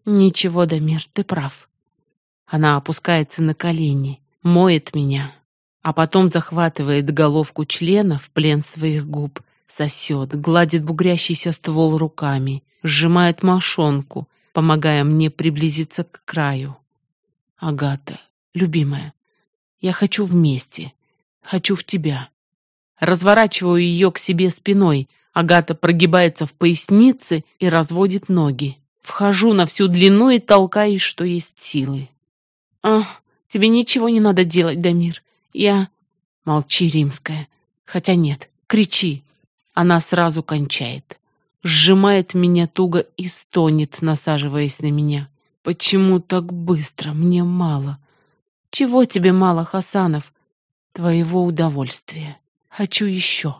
Ничего, Дамир, ты прав. Она опускается на колени, моет меня, а потом захватывает головку члена в плен своих губ, сосет, гладит бугрящийся ствол руками, сжимает мошонку, помогая мне приблизиться к краю. Агата, любимая, я хочу вместе, хочу в тебя. Разворачиваю ее к себе спиной. Агата прогибается в пояснице и разводит ноги. Вхожу на всю длину и толкаюсь, что есть силы. Тебе ничего не надо делать, Дамир. Молчи, Римская. Хотя нет, кричи. Она сразу кончает. Сжимает меня туго и стонет, насаживаясь на меня. Почему так быстро? Мне мало. Чего тебе мало, Хасанов? Твоего удовольствия. Хочу еще.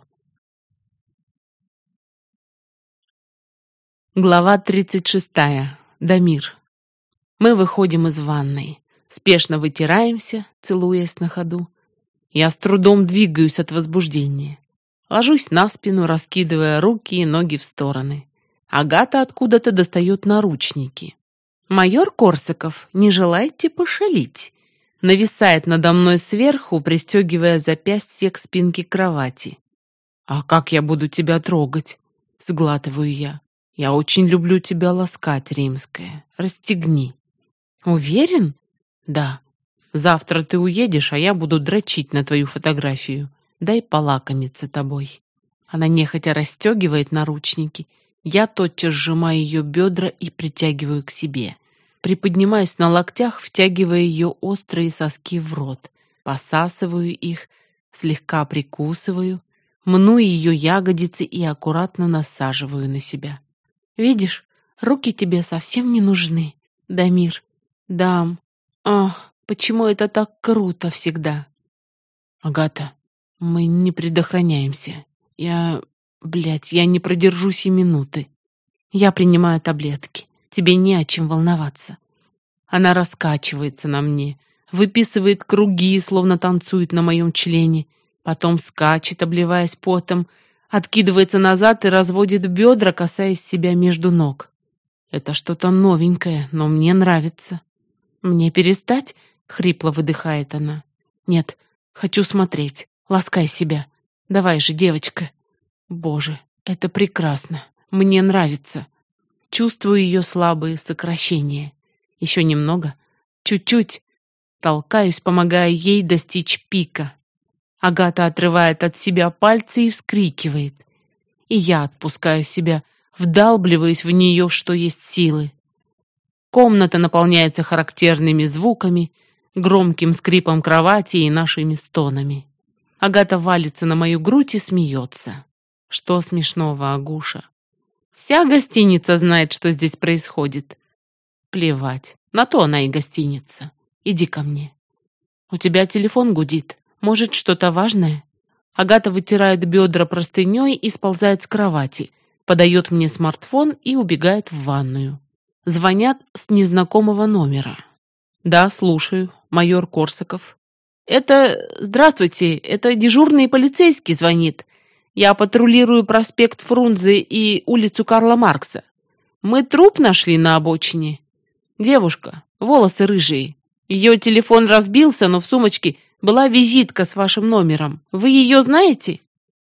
Глава 36. Дамир. Мы выходим из ванной. Спешно вытираемся, целуясь на ходу. Я с трудом двигаюсь от возбуждения. Ложусь на спину, раскидывая руки и ноги в стороны. Агата откуда-то достает наручники. «Майор Корсаков, не желаете пошалить?» Нависает надо мной сверху, пристегивая запястье к спинке кровати. «А как я буду тебя трогать?» — сглатываю я. «Я очень люблю тебя ласкать, Римская. Расстегни». «Уверен?» «Да. Завтра ты уедешь, а я буду дрочить на твою фотографию. Дай полакомиться тобой». Она нехотя расстегивает наручники. Я тотчас сжимаю ее бедра и притягиваю к себе. Приподнимаюсь на локтях, втягивая ее острые соски в рот. Посасываю их, слегка прикусываю, мну ее ягодицы и аккуратно насаживаю на себя. «Видишь, руки тебе совсем не нужны, Дамир. Дам. Ах, почему это так круто всегда?» «Агата, мы не предохраняемся. Я не продержусь и минуты. Я принимаю таблетки. Тебе не о чем волноваться». Она раскачивается на мне, выписывает круги, словно танцует на моем члене, потом скачет, обливаясь потом, откидывается назад и разводит бедра, касаясь себя между ног. Это что-то новенькое, но мне нравится. «Мне перестать?» — хрипло выдыхает она. «Нет, хочу смотреть. Ласкай себя. Давай же, девочка». Боже, это прекрасно. Мне нравится. Чувствую ее слабые сокращения. Еще немного. Чуть-чуть. Толкаюсь, помогая ей достичь пика. Агата отрывает от себя пальцы и вскрикивает. И я отпускаю себя, вдалбливаюсь в нее, что есть силы. Комната наполняется характерными звуками, громким скрипом кровати и нашими стонами. Агата валится на мою грудь и смеется. Что смешного, Агуша? Вся гостиница знает, что здесь происходит. Плевать, на то она и гостиница. Иди ко мне. У тебя телефон гудит. Может, что-то важное? Агата вытирает бедра простыней и сползает с кровати, подает мне смартфон и убегает в ванную. Звонят с незнакомого номера. Да, слушаю, майор Корсаков. Здравствуйте, это дежурный полицейский звонит. Я патрулирую проспект Фрунзе и улицу Карла Маркса. Мы труп нашли на обочине. Девушка, волосы рыжие. Ее телефон разбился, но в сумочке была визитка с вашим номером. Вы ее знаете?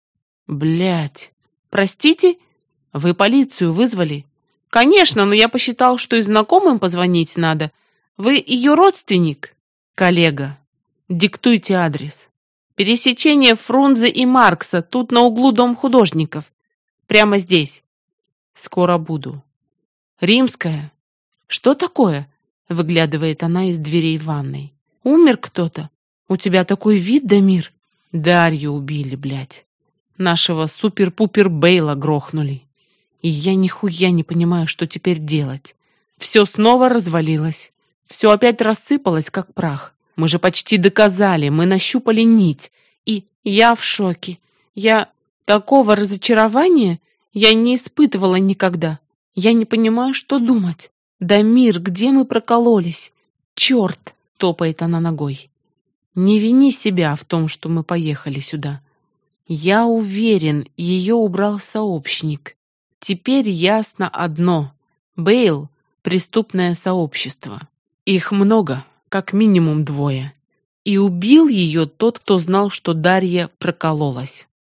Блядь. Простите? Вы полицию вызвали? Конечно, но я посчитал, что и знакомым позвонить надо. Вы ее родственник? Коллега. Диктуйте адрес. Пересечение Фрунзе и Маркса, тут на углу дом художников. Прямо здесь. Скоро буду. Римская. Что такое? Выглядывает она из дверей ванной. Умер кто-то? У тебя такой вид, Дамир. Дарью убили, блядь. Нашего супер-пупер Бейла грохнули. И я нихуя не понимаю, что теперь делать. Все снова развалилось. Все опять рассыпалось, как прах. Мы же почти доказали, мы нащупали нить. И я в шоке. Такого разочарования я не испытывала никогда. Я не понимаю, что думать. Дамир, где мы прокололись? Черт, топает она ногой. Не вини себя в том, что мы поехали сюда. Я уверен, ее убрал сообщник. Теперь ясно одно. Бейл преступное сообщество. Их много, как минимум 2. И убил ее тот, кто знал, что Дарья прокололась.